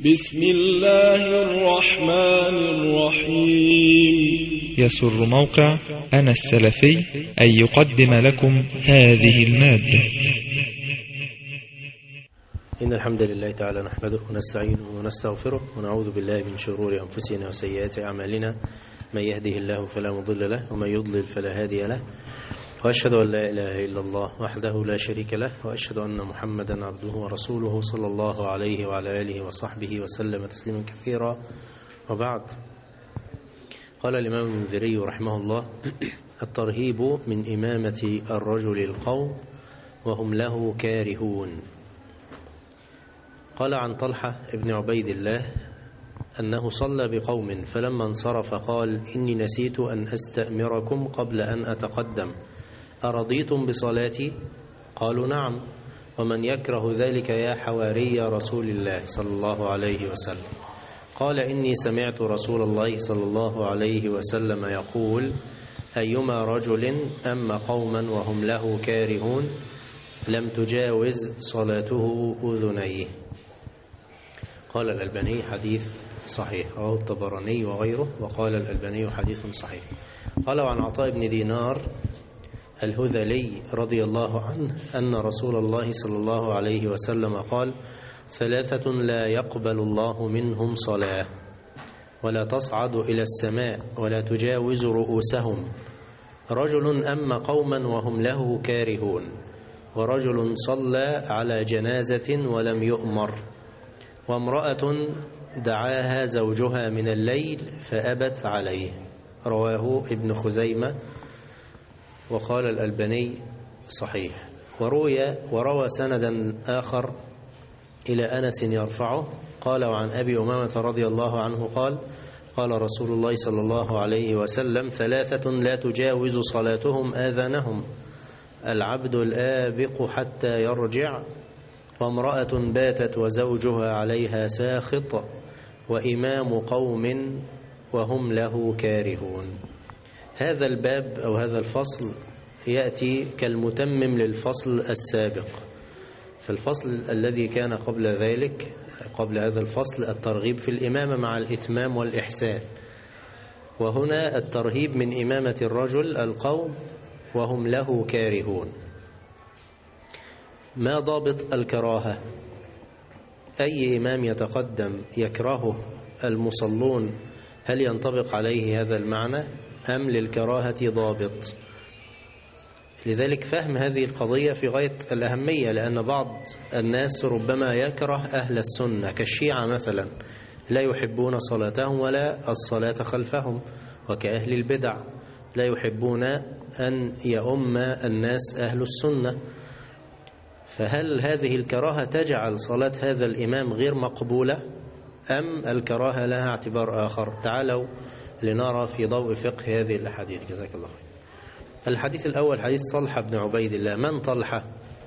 بسم الله الرحمن الرحيم. يسر موقع أنا السلفي أن يقدم لكم هذه المادة. إن الحمد لله تعالى نحمده ونستعينه ونستغفره ونعوذ بالله من شرور أنفسنا وسيئات أعمالنا، من يهده الله فلا مضل له ومن يضلل فلا هادي له، وأشهد أن لا إله إلا الله وحده لا شريك له، وأشهد أن محمدا عبده ورسوله صلى الله عليه وعلى آله وصحبه وسلم تسليما كثيرا. وبعد، قال الإمام المنذري رحمه الله: الترهيب من إمامة الرجل القوم وهم له كارهون. قال عن طلحة ابن عبيد الله أنه صلى بقوم فلما انصرف قال: إني نسيت أن أستأمركم قبل أن أتقدم، أرضيتم بصلاتي؟ قالوا: نعم. ومن يكره ذلك يا حواري رسول الله صلى الله عليه وسلم؟ قال: إني سمعت رسول الله صلى الله عليه وسلم يقول: أيما رجل أما قوما وهم له كارهون لم تجاوز صلاته أذنيه. قال الألباني: حديث صحيح، رواه الطبراني وغيره، وقال الألباني: حديث صحيح. قال عن عطاء بن دينار الهذلي رضي الله عنه أن رسول الله صلى الله عليه وسلم قال: ثلاثة لا يقبل الله منهم صلاة، ولا تصعد إلى السماء، ولا تجاوز رؤوسهم: رجل أما قوما وهم له كارهون، ورجل صلى على جنازة ولم يؤمر، وامرأة دعاها زوجها من الليل فأبت عليه. رواه ابن خزيمة، وقال الألباني: صحيح. وروى سندا آخر إلى أنس يرفعه، قال: وعن أبي أمامة رضي الله عنه قال: قال رسول الله صلى الله عليه وسلم: ثلاثة لا تجاوز صلاتهم آذانهم: العبد الآبق حتى يرجع، وامرأة باتت وزوجها عليها ساخط، وإمام قوم وهم له كارهون. هذا الباب أو هذا الفصل يأتي كالمتمم للفصل السابق. فالفصل الذي كان قبل ذلك، قبل هذا الفصل، الترغيب في الإمامة مع الإتمام والإحسان، وهنا الترهيب من إمامة الرجل القوم وهم له كارهون. ما ضابط الكراهة؟ أي إمام يتقدم يكرهه المصلون، هل ينطبق عليه هذا المعنى أم للكراهة ضابط؟ لذلك فهم هذه القضية في غاية الأهمية، لأن بعض الناس ربما يكره أهل السنة كالشيعة مثلا، لا يحبون صلاتهم ولا الصلاة خلفهم، وكأهل البدع لا يحبون أن يؤم الناس أهل السنة. فهل هذه الكراهة تجعل صلاة هذا الإمام غير مقبولة أم الكراهة لها اعتبار آخر؟ تعالوا لنرى في ضوء فقه هذه الأحاديث. جزاك الله خير. الحديث الأول حديث طلحة بن عبيد الله. من طلحة؟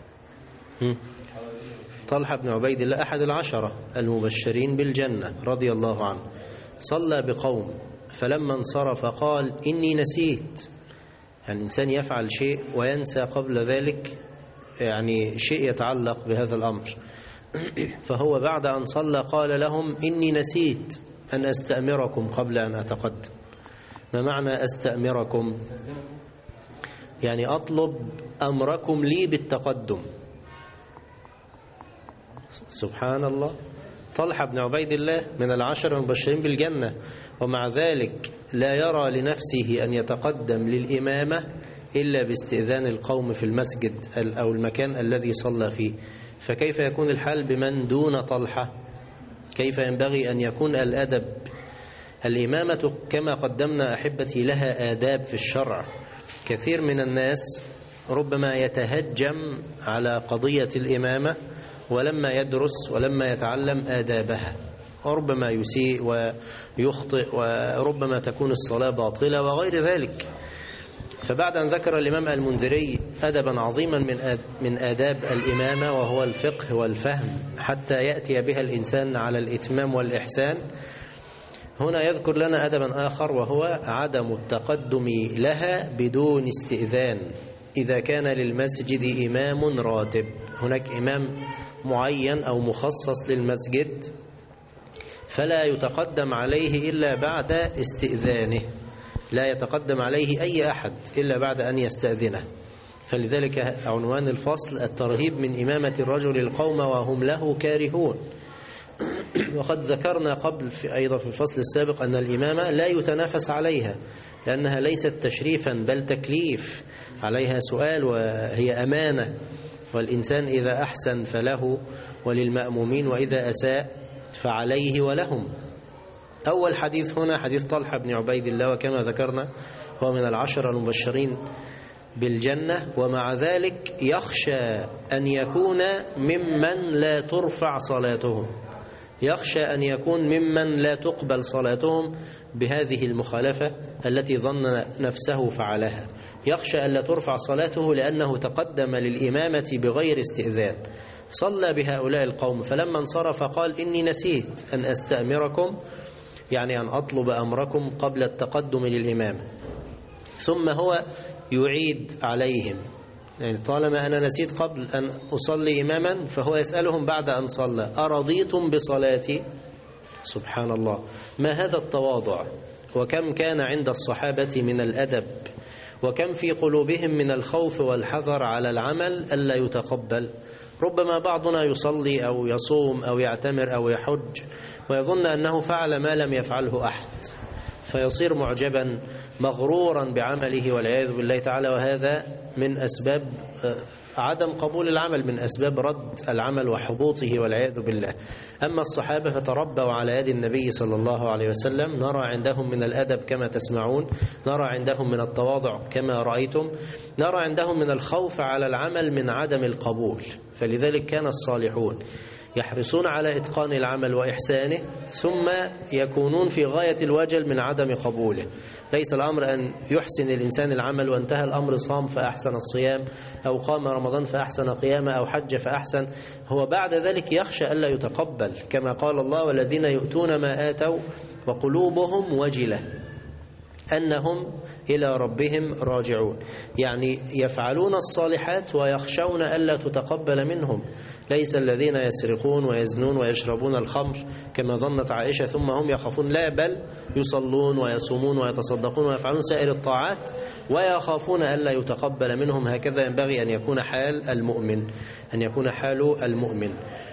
طلحة بن عبيد الله أحد العشرة المبشرين بالجنة رضي الله عنه. صلى بقوم فلما انصرف قال: إني نسيت. يعني الإنسان يفعل شيء وينسى قبل ذلك، يعني شيء يتعلق بهذا الأمر، فهو بعد أن صلى قال لهم: إني نسيت أن أستأمركم قبل أن أتقدم. ما معنى أستأمركم؟ يعني أطلب أمركم لي بالتقدم. سبحان الله، طلحة بن عبيد الله من العشر المبشرين بالجنة، ومع ذلك لا يرى لنفسه أن يتقدم للإمامة إلا باستئذان القوم في المسجد أو المكان الذي صلى فيه. فكيف يكون الحال بمن دون طلحة؟ كيف ينبغي أن يكون الأدب؟ الإمامة كما قدمنا أحبتي لها آداب في الشرع. كثير من الناس ربما يتهجم على قضية الإمامة ولما يدرس ولما يتعلم آدابها، وربما يسيء ويخطئ، وربما تكون الصلاة باطلة وغير ذلك. فبعد أن ذكر الإمام المنذري أدبا عظيما من آداب الإمامة، وهو الفقه والفهم حتى يأتي بها الإنسان على الإتمام والإحسان، هنا يذكر لنا أدبا آخر، وهو عدم التقدم لها بدون استئذان إذا كان للمسجد إمام راتب. هناك إمام معين أو مخصص للمسجد فلا يتقدم عليه إلا بعد استئذانه، لا يتقدم عليه أي أحد إلا بعد أن يستأذنه. فلذلك عنوان الفصل الترهيب من إمامة الرجل القوم وهم له كارهون. وقد ذكرنا قبل أيضا في الفصل السابق أن الإمامة لا يتنافس عليها، لأنها ليست تشريفا بل تكليف، عليها سؤال وهي أمانة، والإنسان إذا أحسن فله وللمأمومين، وإذا أساء فعليه ولهم. أول حديث هنا حديث طلحة بن عبيد الله، وكما ذكرنا هو من العشرة المبشرين بالجنة، ومع ذلك يخشى أن يكون ممن لا ترفع صلاتهم، يخشى أن يكون ممن لا تقبل صلاتهم بهذه المخالفة التي ظن نفسه فعلها، يخشى أن لا ترفع صلاته لأنه تقدم للإمامة بغير استئذان. صلى بهؤلاء القوم، فلما انصرف قال إني نسيت أن أستأمركم، يعني أن أطلب أمركم قبل التقدم للإمامة. ثم هو يعيد عليهم، يعني طالما أنا نسيت قبل أن أصلي إماما، فهو يسألهم بعد أن صلى: أرضيتم بصلاتي؟ سبحان الله، ما هذا التواضع، وكم كان عند الصحابة من الأدب، وكم في قلوبهم من الخوف والحذر على العمل ألا يتقبل. ربما بعضنا يصلي أو يصوم أو يعتمر أو يحج ويظن أنه فعل ما لم يفعله أحد، فيصير معجبا مغرورا بعمله والعياذ بالله تعالى، وهذا من أسباب عدم قبول العمل، من أسباب رد العمل وحبوطه والعياذ بالله. أما الصحابة فتربوا على يد النبي صلى الله عليه وسلم، نرى عندهم من الأدب كما تسمعون، نرى عندهم من التواضع كما رأيتم، نرى عندهم من الخوف على العمل من عدم القبول. فلذلك كان الصالحون يحرصون على إتقان العمل وإحسانه، ثم يكونون في غاية الوجل من عدم قبوله. ليس الأمر أن يحسن الإنسان العمل وانتهى الأمر، صام فأحسن الصيام، أو قام رمضان فأحسن قيامه، أو حج فأحسن، هو بعد ذلك يخشى ألا يتقبل، كما قال الله: والذين يؤتون ما آتوا وقلوبهم وجلة أنهم إلى ربهم راجعون، يعني يفعلون الصالحات ويخشون ألا تتقبل منهم. ليس الذين يسرقون ويزنون ويشربون الخمر كما ظنت عائشة ثم هم يخافون، لا، بل يصلون ويصومون ويتصدقون ويفعلون سائر الطاعات ويخافون ألا يتقبل منهم. هكذا ينبغي أن يكون حال المؤمن، أن يكون حال المؤمن،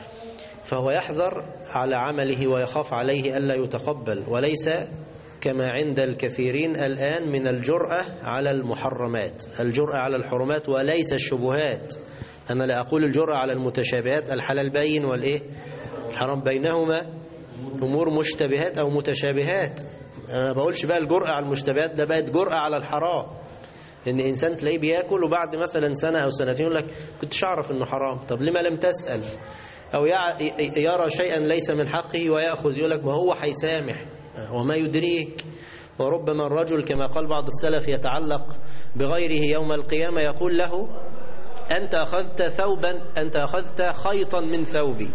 فهو يحذر على عمله ويخاف عليه ألا يتقبل، وليس كما عند الكثيرين الآن من الجرأة على المحرمات، الجرأة على الحرمات وليس الشبهات. أنا لا أقول الجرأة على المتشابهات، الحلال بين والإيه الحرام بينهما أمور مشتبهات أو متشابهات. أنا بقولش بقى الجرأة على المشتبهات، ده بقت جرأة على الحرام، إن إنسان تلاقيه بياكل وبعد مثلا سنة أو سنتين يقول لك كنتش أعرف إنه حرام، طب لما لم تسأل؟ أو يرى شيئا ليس من حقه ويأخذ، يقول لك ما هو هيسامح وما يدريك. وربما الرجل كما قال بعض السلف يتعلق بغيره يوم القيامة، يقول له: أنت أخذت ثوبا، أنت أخذت خيطا من ثوبي.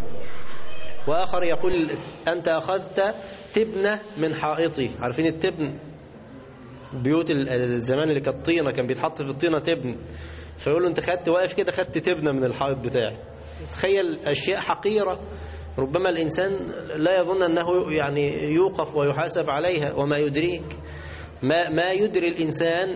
وآخر يقول: أنت أخذت تبنة من حائطي. عارفين التبن؟ بيوت الزمان اللي كانت طينة، كان بيتحط في الطينة تبن، فيقول له: أنت خدت واقف كده خدت تبنة من الحائط بتاعي. تخيل أشياء حقيرة ربما الإنسان لا يظن أنه يعني يوقف ويحاسب عليها، وما يدريك، ما يدري الإنسان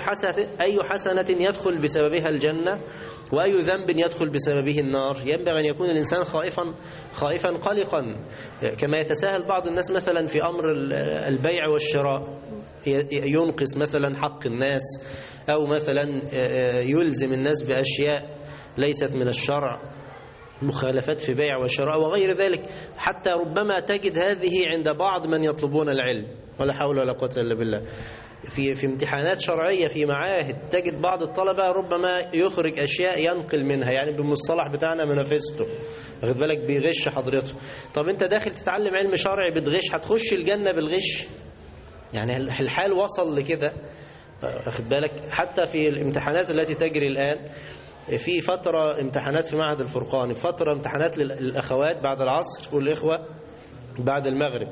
أي حسنة يدخل بسببها الجنة وأي ذنب يدخل بسببه النار. ينبغي أن يكون الإنسان خائفا قلقا، كما يتساهل بعض الناس مثلا في أمر البيع والشراء، ينقص مثلا حق الناس، أو مثلا يلزم الناس بأشياء ليست من الشرع، مخالفات في بيع وشراء وغير ذلك. حتى ربما تجد هذه عند بعض من يطلبون العلم، ولا حول ولا قوة إلا بالله، في امتحانات شرعية في معاهد، تجد بعض الطلبة ربما يخرج أشياء ينقل منها، يعني بالمصطلح بتاعنا منافسته، واخد بالك، بيغش حضرته. طب أنت داخل تتعلم علم شرعي بتغش، هتخش الجنة بالغش؟ يعني الحال وصل لكده، واخد بالك. حتى في الامتحانات التي تجري الآن، في فترة امتحانات في معهد الفرقان، فترة امتحانات للأخوات بعد العصر والإخوة بعد المغرب،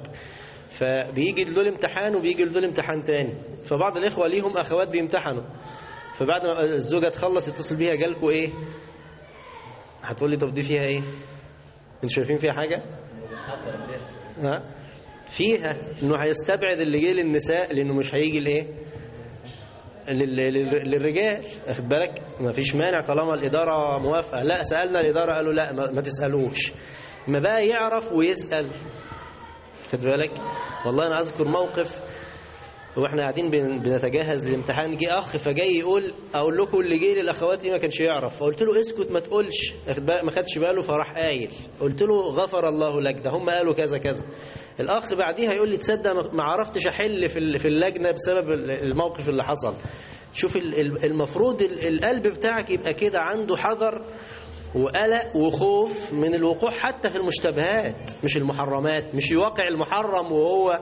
فبيجي دول امتحان وبيجي دول امتحان تاني، فبعض الإخوة ليهم أخوات بيمتحنوا، فبعد ما الزوجة تخلص يتصل بيها: جالكوا إيه؟ هتقول لي طب دي فيها إيه؟ انتوا شايفين فيها حاجة؟ فيها انه هيستبعد اللي جه للنساء لانه مش هيجي لايه للرجال، واخد بالك؟ ما فيش مانع طالما الإدارة موافقة. لا، سألنا الإدارة قالوا لا ما تسألوش، ما بقى يعرف ويسأل، خد بالك؟ والله أنا أذكر موقف واحنا قاعدين بنتجهز للامتحان، جه أخ فجاي يقول أقول لكم اللي جه للأخواتي ما كانش يعرف، فقلت له اسكت ما تقولش، ما خدش باله فراح قايل، قلت له غفر الله لك، ده هم قالوا كذا كذا. الأخ بعديها يقول لي تصدق ما عرفتش أحل في اللجنة بسبب الموقف اللي حصل. شوف المفروض القلب بتاعك يبقى كده عنده حذر وقلق وخوف من الوقوع حتى في المشتبهات مش المحرمات، مش يواقع المحرم وهو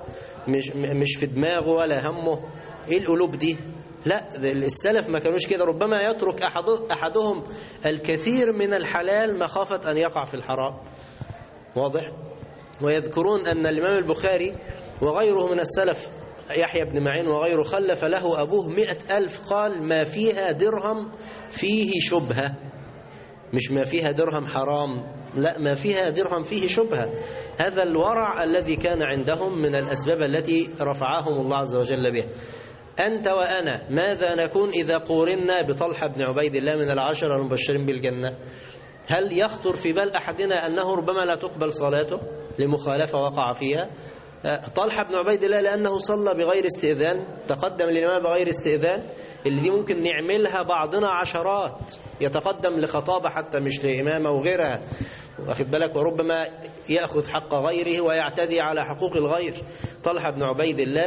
مش في دماغه ولا همه. ايه القلوب دي؟ لا، السلف ما كانوش كده، ربما يترك أحدهم الكثير من الحلال مخافة أن يقع في الحرام. واضح؟ ويذكرون أن الإمام البخاري وغيره من السلف يحيى بن معين وغيره خلف له أبوه 100,000، قال ما فيها درهم فيه شبهة، مش ما فيها درهم حرام، لا ما فيها درهم فيه شبهة. هذا الورع الذي كان عندهم من الأسباب التي رفعهم الله عز وجل بها. أنت وأنا ماذا نكون إذا قورنا بطلحة بن عبيد الله من العشرة المبشرين بالجنة؟ هل يخطر في بال أحدنا أنه ربما لا تقبل صلاته لمخالفة وقع فيها؟ طلحة بن عبيد الله لأنه صلى بغير استئذان، تقدم للإمام بغير استئذان، اللي دي ممكن نعملها بعضنا عشرات، يتقدم لخطابة حتى مش لإمامة وغيرها، واخد بالك؟ وربما يأخذ حق غيره ويعتدي على حقوق الغير. طلحة بن عبيد الله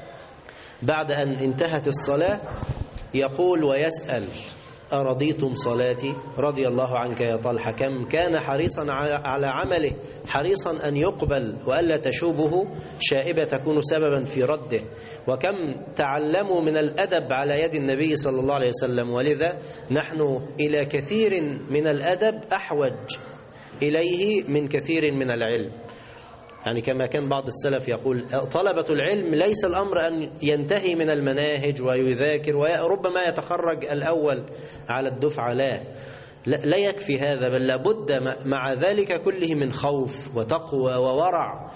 بعد أن انتهت الصلاة يقول ويسأل أرضيتم صلاتي؟ رضي الله عنك يا طلحة، كم كان حريصا على عمله، حريصا أن يقبل وألا تشوبه شائبة تكون سببا في رده، وكم تعلموا من الأدب على يد النبي صلى الله عليه وسلم. ولذا نحن إلى كثير من الأدب أحوج إليه من كثير من العلم. يعني كما كان بعض السلف يقول طلبة العلم ليس الأمر أن ينتهي من المناهج ويذاكر وربما يتخرج الأول على الدفعة، لا يكفي هذا، بل لابد مع ذلك كله من خوف وتقوى وورع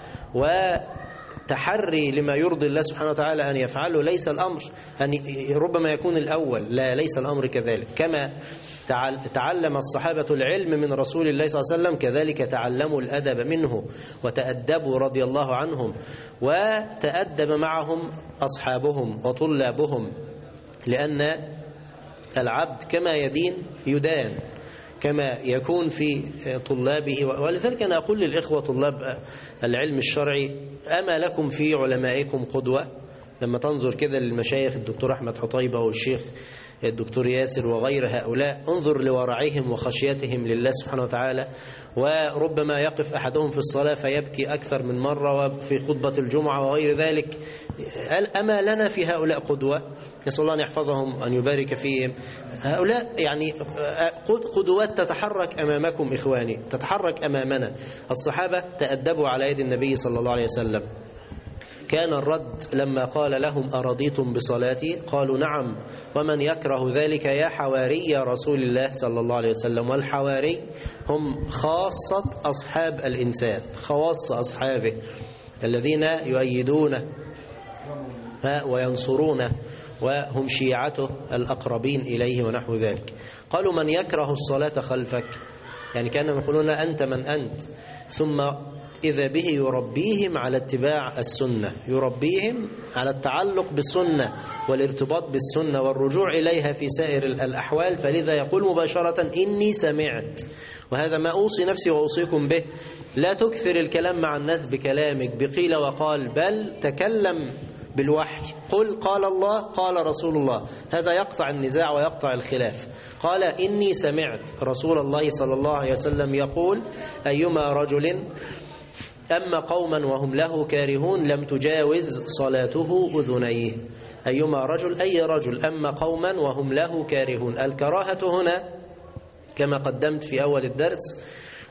وتحري لما يرضي الله سبحانه وتعالى أن يفعله. ليس الأمر أن ربما يكون الأول، لا، ليس الأمر كذلك. كما تعلم الصحابة العلم من رسول الله صلى الله عليه وسلم كذلك تعلموا الأدب منه وتأدبوا رضي الله عنهم، وتأدب معهم أصحابهم وطلابهم، لأن العبد كما يدين يدان، كما يكون في طلابه. ولذلك أنا أقول للإخوة طلاب العلم الشرعي أما لكم في علمائكم قدوة. لما تنظر كده للمشايخ الدكتور أحمد حطيبة والشيخ الدكتور ياسر وغير هؤلاء، انظر لورعهم وخشيتهم لله سبحانه وتعالى. وربما يقف أحدهم في الصلاة فيبكي أكثر من مرة وفي خطبة الجمعة وغير ذلك. أما لنا في هؤلاء قدوة؟ نسأل الله أن يحفظهم وأن يبارك فيهم. هؤلاء يعني قدوات تتحرك أمامكم إخواني، تتحرك أمامنا. الصحابة تأدبوا على يد النبي صلى الله عليه وسلم. كان الرد لما قال لهم أرضيتم بصلاتي؟ قالوا نعم، ومن يكره ذلك يا حواري رسول الله صلى الله عليه وسلم. والحواري هم خاصة أصحاب الإنسان، خواص أصحابه الذين يؤيدونه وينصرونه وهم شيعته الأقربين إليه ونحو ذلك. قالوا من يكره الصلاة خلفك، يعني كانوا يقولون أنت من أنت، ثم إذا به يربيهم على اتباع السنة، يربيهم على التعلق بالسنة والارتباط بالسنة والرجوع إليها في سائر الأحوال. فلذا يقول مباشرة إني سمعت، وهذا ما أوصي نفسي وأوصيكم به. لا تكثر الكلام مع الناس بكلامك بقيل وقال، بل تكلم بالوحي، قل قال الله قال رسول الله، هذا يقطع النزاع ويقطع الخلاف. قال إني سمعت رسول الله صلى الله عليه وسلم يقول أيما رجل أما قوما وهم له كارهون لم تجاوز صلاته أذنيه. أيما رجل، أي رجل، أما قوما وهم له كارهون. الكراهة هنا كما قدمت في أول الدرس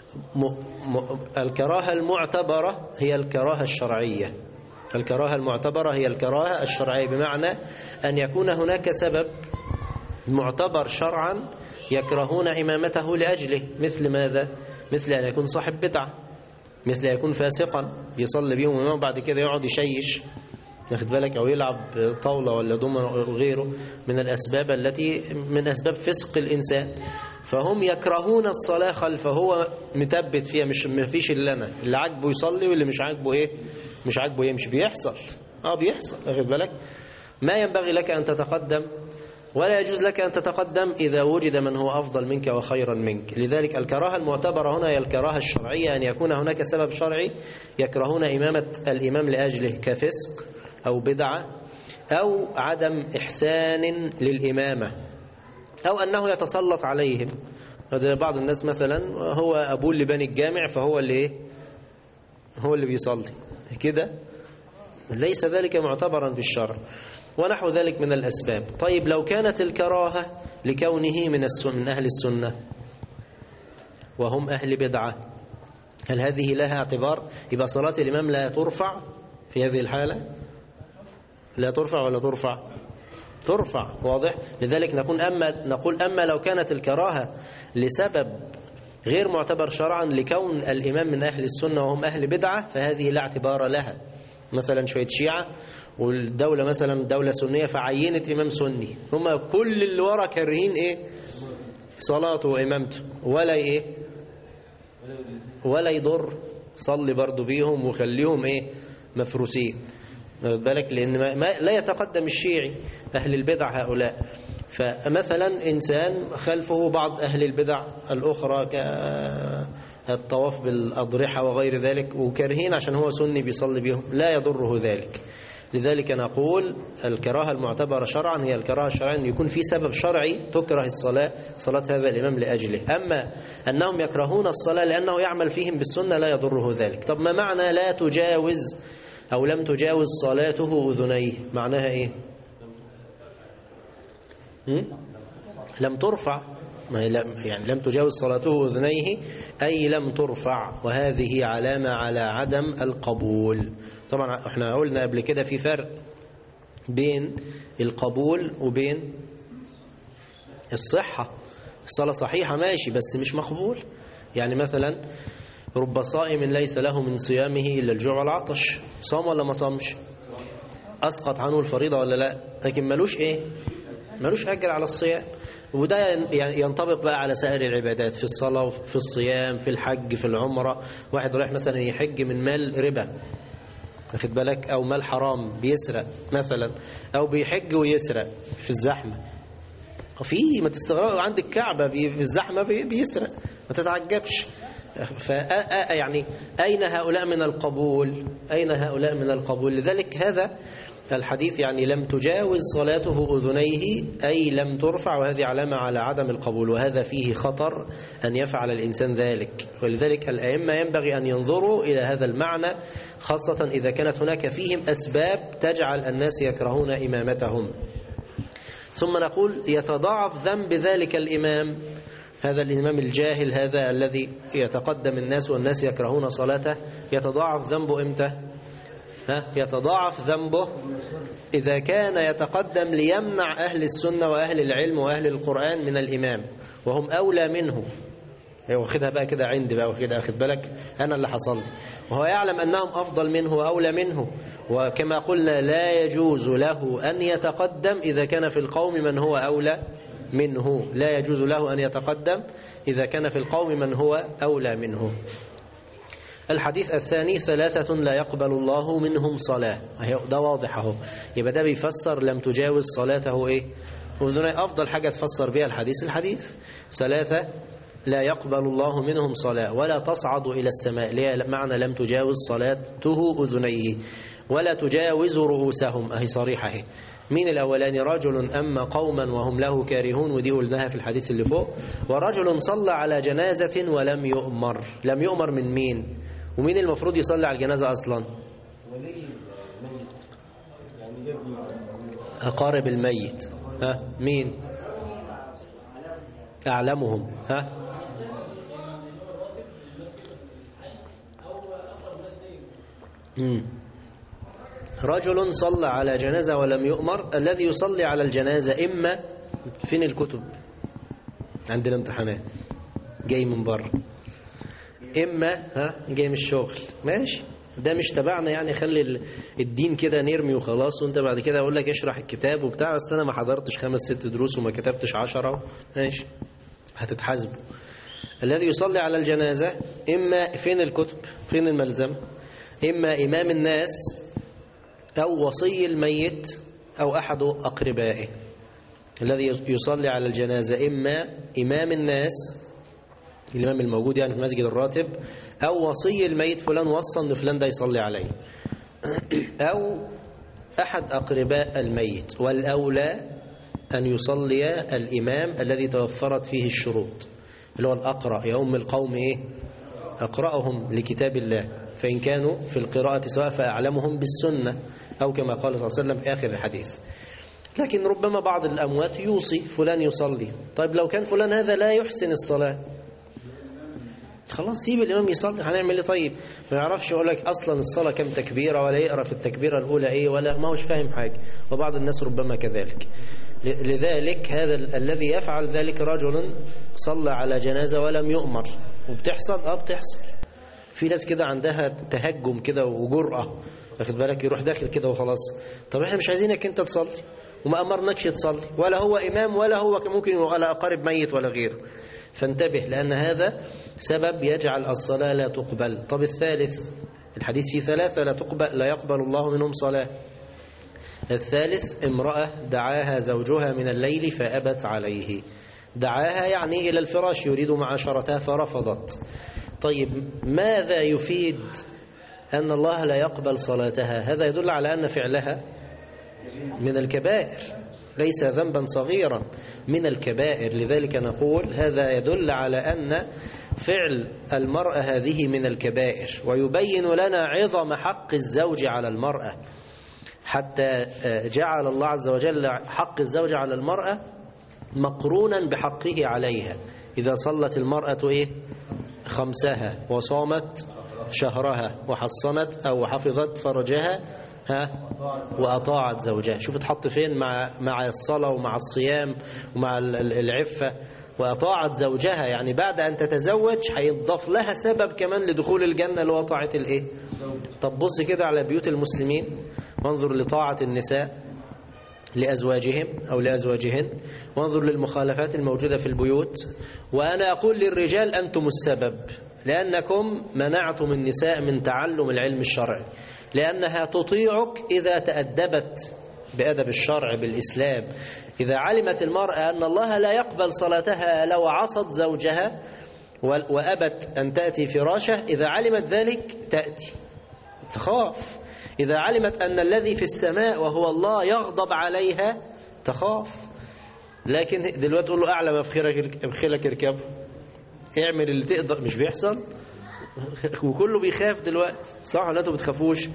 الكراهة المعتبرة هي الكراهة الشرعية. الكراهة المعتبرة هي الكراهة الشرعية، بمعنى أن يكون هناك سبب معتبر شرعا يكرهون إمامته لأجله. مثل ماذا؟ مثل أن يكون صاحب بدعة، مثل يكون فاسقا يصلي بيهم إمام بعد كده يقعد يشيش، واخد بالك، أو يلعب طاولة ولا دومنة أو غيره من الأسباب التي من أسباب فسق الإنسان، فهم يكرهون الصلاة خلفه، هو متبت فيها، ما فيش إلا أنا، اللي عاجبه يصلي واللي مش عاجبه إيه، مش عاجبه يمشي. بيحصل بيحصل، واخد بالك. ما ينبغي لك أن تتقدم ولا يجوز لك أن تتقدم إذا وجد من هو أفضل منك وخيرا منك. لذلك الكراهة المعتبرة هنا هي الكراهة الشرعية، أن يكون هناك سبب شرعي يكرهون إمامة الإمام لأجله، كفسق أو بدعة أو عدم إحسان للإمامة أو أنه يتسلط عليهم. بعض الناس مثلا هو أبوه اللي بني الجامع فهو اللي إيه؟ هو اللي بيصلي كده، ليس ذلك معتبرا في الشرع ونحو ذلك من الأسباب. طيب لو كانت الكراهة لكونه من أهل السنة وهم أهل بدعة، هل هذه لها اعتبار؟ يبقى صلاة الإمام لا ترفع في هذه الحالة؟ لا ترفع ولا ترفع؟ ترفع، واضح. لذلك نقول أما لو كانت الكراهة لسبب غير معتبر شرعا لكون الإمام من أهل السنة وهم أهل بدعة، فهذه لا اعتبار لها. مثلا شوية شيعة والدولة مثلا دولة سنية فعينت إمام سني، هم كل اللي ورا كارهين إيه؟ صلاته وإمامته، ولا إيه؟ ولا يضر، صلي برضو بيهم وخليهم إيه؟ مفروسين، بالك، لأن لا يتقدم الشيعي أهل البدع هؤلاء. فمثلا إنسان خلفه بعض أهل البدع الأخرى كالطواف بالأضرحة وغير ذلك وكارهين عشان هو سني بيصلي بيهم، لا يضره ذلك. لذلك نقول الكراهة المعتبرة شرعا هي الكراهة الشرعية، أن يكون في سبب شرعي تكره صلاة هذا الإمام لأجله. أما أنهم يكرهون الصلاة لأنه يعمل فيهم بالسنة لا يضره ذلك. طب ما معنى لا تجاوز أو لم تجاوز صلاته أذنيه؟ معناها إيه؟ لم ترفع، يعني لم تجاوز صلاته أذنيه أي لم ترفع، وهذه علامة على عدم القبول. طبعا احنا قلنا قبل كده في فرق بين القبول وبين الصحة. الصلاة صحيحة ماشي بس مش مقبول. يعني مثلا رب صائم ليس له من صيامه إلا الجوع والعطش، صام ولا ما صامش؟ أسقط عنه الفريضة ولا لا؟ لكن ملوش إيه؟ ملوش أجر على الصيام. وده ينطبق بقى على سائر العبادات، في الصلاة، في الصيام، في الحج، في العمرة. واحد رايح مثلا يحج من مال ربا، واخد بالك، أو مال حرام بيسرق مثلا، أو بيحج ويسرق في الزحمة. وفي ما تستغرب عند الكعبة في الزحمة بيسرق، ما تتعجبش. يعني أين هؤلاء من القبول؟ أين هؤلاء من القبول؟ لذلك هذا الحديث يعني لم تجاوز صلاته أذنيه أي لم ترفع، وهذه علامة على عدم القبول، وهذا فيه خطر أن يفعل الإنسان ذلك. ولذلك الأئمة ينبغي أن ينظروا إلى هذا المعنى، خاصة إذا كانت هناك فيهم أسباب تجعل الناس يكرهون إمامتهم. ثم نقول يتضاعف ذنب ذلك الإمام، هذا الإمام الجاهل هذا الذي يتقدم الناس والناس يكرهون صلاته، يتضاعف ذنبه إمتى؟ يتضاعف ذنبه إذا كان يتقدم ليمنع أهل السنة وأهل العلم وأهل القرآن من الإمام وهم أولى منه. واخدها بقى كده عندي بقى، واخد بالك أنا اللي حصل، وهو يعلم أنهم أفضل منه وأولى منه. وكما قلنا لا يجوز له أن يتقدم إذا كان في القوم من هو أولى منه، لا يجوز له أن يتقدم إذا كان في القوم من هو أولى منه. الحديث الثاني 3 لا يقبل الله منهم صلاة، ده واضح اهو، يبقى ده بيفسر لم تجاوز صلاته ايه؟ أذنيه. أفضل حاجة تفسر بها الحديث 3 لا يقبل الله منهم صلاة ولا تصعد إلى السماء، اللي هي معنى لم تجاوز صلاته أذنيه ولا تجاوز رؤوسهم، أهي صريحة اهي. مين الأولاني؟ رجل أما قوما وهم له كارهون، ودي قلناها في الحديث اللي فوق. ورجل صلى على جنازة ولم يؤمر. لم يؤمر من مين؟ ومين المفروض يصلي على الجنازة أصلا؟ أقارب الميت. مين أعلمهم؟ رجل صلى على جنازة ولم يؤمر. الذي يصلي على الجنازة إما فين الكتب؟ عندنا امتحانات جاي من بره. إما جاي من الشغل، ماشي، ده مش تبعنا يعني، خلي الدين كده نرمي وخلاص، وانت بعد كده اقول لك اشرح الكتاب وبتاع، بس انا ما حضرتش 5-6 دروس وما كتبتش 10، ماشي، هتتحاسبوا. الذي يصلي على الجنازة إما فين الكتب، فين الملزمة، إما إمام الناس أو وصي الميت أو أحد أقربائه. الذي يصلي على الجنازة إما إمام الناس، الإمام الموجود يعني في المسجد الراتب، أو وصي الميت، فلان وصى أن فلان ده يصلي عليه، أو أحد أقرباء الميت. والأولى أن يصلي الإمام الذي توفرت فيه الشروط، اللي هو الأقرأ، يا أم القوم إيه؟ أقرأهم لكتاب الله، فإن كانوا في القراءة سواء فأعلمهم بالسنة، أو كما قال صلى الله عليه وسلم في آخر الحديث. لكن ربما بعض الأموات يوصي فلان يصلي. طيب لو كان فلان هذا لا يحسن الصلاة، خلاص سيب الإمام يصلي، هنعمل ايه؟ طيب ما يعرفش يقول لك أصلا الصلاة كم تكبيرة، ولا يقرأ في التكبيرة الأولى إيه، ولا ما هوش فاهم حاجة، وبعض الناس ربما كذلك. لذلك هذا الذي يفعل ذلك رجل صلى على جنازة ولم يؤمر، وبتحصل بتحصل. في ناس كده عندها تهجم كده وجرأة، واخد بالك، يروح داخل كده وخلاص. طب احنا مش عايزينك انت تصلي، وما أمرناكش تصلي، ولا هو إمام، ولا هو ممكن ولا أقارب ميت ولا غيره. فانتبه، لأن هذا سبب يجعل الصلاة لا تقبل. طب الثالث، الحديث فيه 3 لا يقبل الله منهم صلاة. الثالث امرأة دعاها زوجها من الليل فأبت عليه. دعاها يعني إلى الفراش، يريد معاشرتها فرفضت. طيب ماذا يفيد أن الله لا يقبل صلاتها؟ هذا يدل على أن فعلها من الكبائر، ليس ذنبا صغيرا، من الكبائر. لذلك نقول هذا يدل على أن فعل المرأة هذه من الكبائر، ويبين لنا عظم حق الزوج على المرأة، حتى جعل الله عز وجل حق الزوج على المرأة مقرونا بحقه عليها. إذا صلت المرأة خمسها، وصامت شهرها، وحصنت أو حفظت فرجها، وأطاعت زوجها. شوف تحط فين مع الصلاة ومع الصيام ومع العفة. وأطاعت زوجها يعني بعد أن تتزوج هيضاف لها سبب كمان لدخول الجنة، اللي هو طاعة طب بص كده على بيوت المسلمين، وانظر لطاعة النساء لأزواجهم أو لأزواجهن، وانظر للمخالفات الموجودة في البيوت. وأنا أقول للرجال أنتم السبب، لأنكم منعتم النساء من تعلم العلم الشرعي، لأنها تطيعك إذا تأدبت بأدب الشرع بالإسلام. إذا علمت المرأة أن الله لا يقبل صلاتها لو عصت زوجها وأبت أن تأتي فراشه، إذا علمت ذلك تأتي، تخاف. إذا علمت أن الذي في السماء وهو الله يغضب عليها تخاف. لكن دلوقتي تقول له أعلى ما بخيلك اركبه، اعمل اللي تقدر، مش بيحصل؟ وكله بيخاف دلوقتي، صح ولا انتوا بتخافوش؟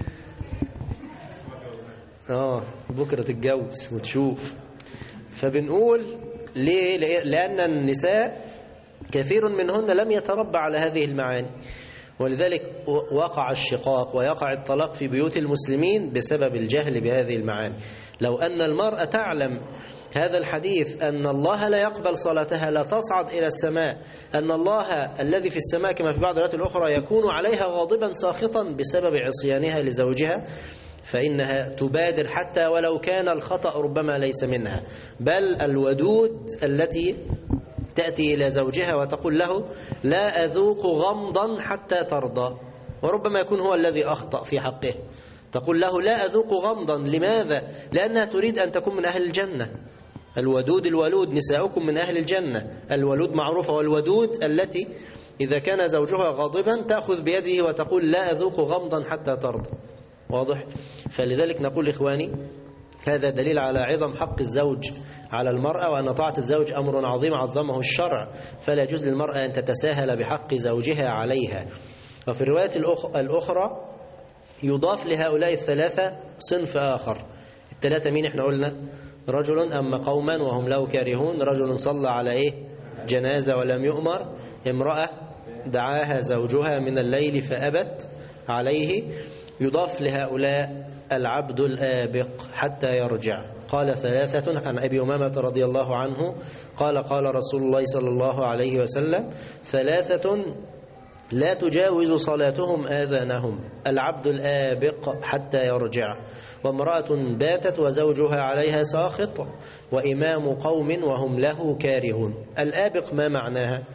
بكرة تتجوز وتشوف. فبنقول ليه؟ لأن النساء كثير منهن لم يتربى على هذه المعاني، ولذلك وقع الشقاق ويقع الطلاق في بيوت المسلمين بسبب الجهل بهذه المعاني. لو أن المرأة تعلم هذا الحديث، أن الله لا يقبل صلاتها، لا تصعد إلى السماء، أن الله الذي في السماء كما في بعض الروايات الأخرى يكون عليها غاضبا ساخطا بسبب عصيانها لزوجها، فإنها تبادر حتى ولو كان الخطأ ربما ليس منها، بل الودود التي تأتي إلى زوجها وتقول له لا أذوق غمضا حتى ترضى، وربما يكون هو الذي أخطأ في حقه، تقول له لا أذوق غمضا. لماذا؟ لأنها تريد أن تكون من أهل الجنة. الودود الولود نساؤكم من أهل الجنة، الولود معروفة، والودود التي إذا كان زوجها غاضبا تأخذ بيده وتقول لا أذوق غمضا حتى ترضى. واضح؟ فلذلك نقول إخواني هذا دليل على عظم حق الزوج على المرأة، وأن طاعة الزوج أمر عظيم عظمه الشرع، فلا يجوز للمرأة أن تتساهل بحق زوجها عليها. وفي الروايات الأخرى يضاف لهؤلاء الثلاثة صنف آخر. الثلاثة مين احنا قلنا؟ رجل أما قوما وهم له كارهون، رجل صلى على جنازة ولم يؤمر، امرأة دعاها زوجها من الليل فأبت عليه. يضاف لهؤلاء العبد الآبق حتى يرجع. قال 3 عن أبي أمامة رضي الله عنه قال قال رسول الله صلى الله عليه وسلم 3 لا تجاوز صلاتهم آذانهم. العبد الآبق حتى يرجع، وامرأة باتت وزوجها عليها ساخط، وإمام قوم وهم له كارهون. الآبق ما معناها؟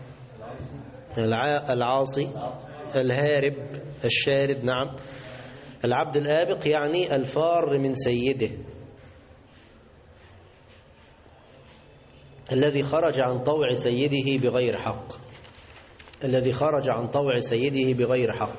العاصي، الهارب، الشارد. نعم، العبد الآبق يعني الفار من سيده، الذي خرج عن طوع سيده بغير حق، الذي خرج عن طوع سيده بغير حق.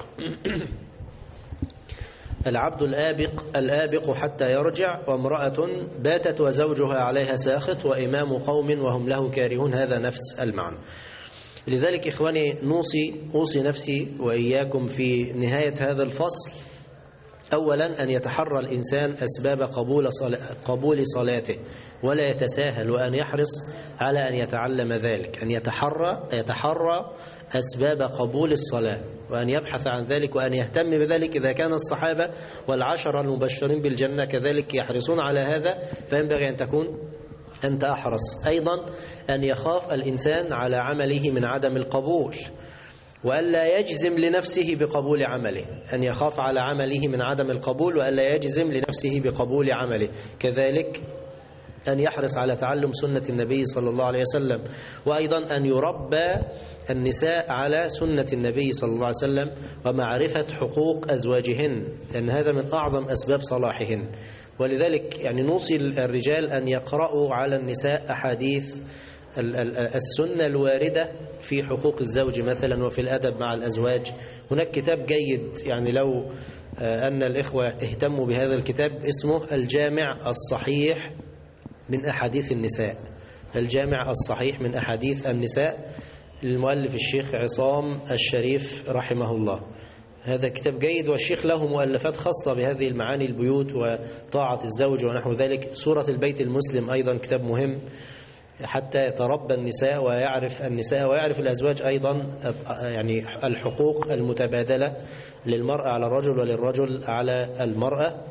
العبد الآبق حتى يرجع، وامرأة باتت وزوجها عليها ساخط، وإمام قوم وهم له كارهون. هذا نفس المعنى. لذلك إخواني أوصي نفسي وإياكم في نهاية هذا الفصل أولا أن يتحرى الإنسان أسباب قبول صلاته ولا يتساهل، وأن يحرص على أن يتعلم ذلك، أن يتحرى أسباب قبول الصلاة، وأن يبحث عن ذلك، وأن يهتم بذلك. إذا كان الصحابة والعشرة المبشرين بالجنة كذلك يحرصون على هذا، فينبغي أن تكون أنت أحرص. أيضا أن يخاف الإنسان على عمله من عدم القبول، وألا يجزم لنفسه بقبول عمله، أن يخاف على عمله من عدم القبول وألا يجزم لنفسه بقبول عمله. كذلك أن يحرص على تعلم سنة النبي صلى الله عليه وسلم، وأيضا أن يربى النساء على سنة النبي صلى الله عليه وسلم ومعرفة حقوق أزواجهن، لأن هذا من أعظم أسباب صلاحهن. ولذلك يعني نوصي الرجال أن يقرأوا على النساء أحاديث السنة الواردة في حقوق الزوج مثلا وفي الأدب مع الأزواج. هناك كتاب جيد، يعني لو أن الإخوة اهتموا بهذا الكتاب، اسمه الجامع الصحيح من أحاديث النساء. الجامع الصحيح من أحاديث النساء، للمؤلف الشيخ عصام الشريف رحمه الله. هذا كتاب جيد، والشيخ له مؤلفات خاصة بهذه المعاني، البيوت وطاعة الزوج ونحو ذلك. سورة البيت المسلم أيضا كتاب مهم حتى يتربى النساء ويعرف النساء ويعرف الأزواج أيضا يعني الحقوق المتبادلة للمرأة على الرجل وللرجل على المرأة.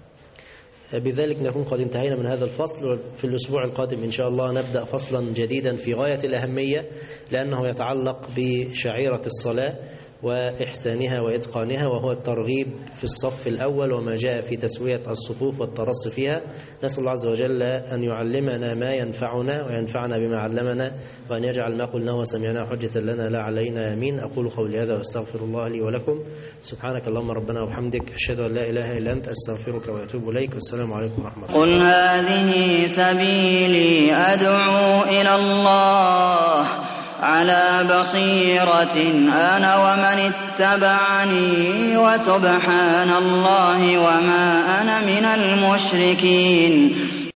بذلك نكون قد انتهينا من هذا الفصل، وفي الأسبوع القادم إن شاء الله نبدأ فصلا جديدا في غاية الأهمية، لأنه يتعلق بشعيرة الصلاة وإحسانها وإتقانها، وهو الترغيب في الصف الأول وما جاء في تسوية الصفوف والترص فيها. نسأل الله عز وجل أن يعلمنا ما ينفعنا وينفعنا بما علمنا، وأن يجعل ما قلنا وسمعناه حجة لنا لا علينا. آمين. أقول قولي هذا وأستغفر الله لي ولكم. سبحانك اللهم ربنا وبحمدك، أشهد أن لا إله إلا أنت، أستغفرك وأتوب إليك، والسلام عليكم ورحمة الله. قل هذه سبيلي أدعو إلى الله على بصيرة أنا ومن اتبعني، وسبحان الله وما أنا من المشركين.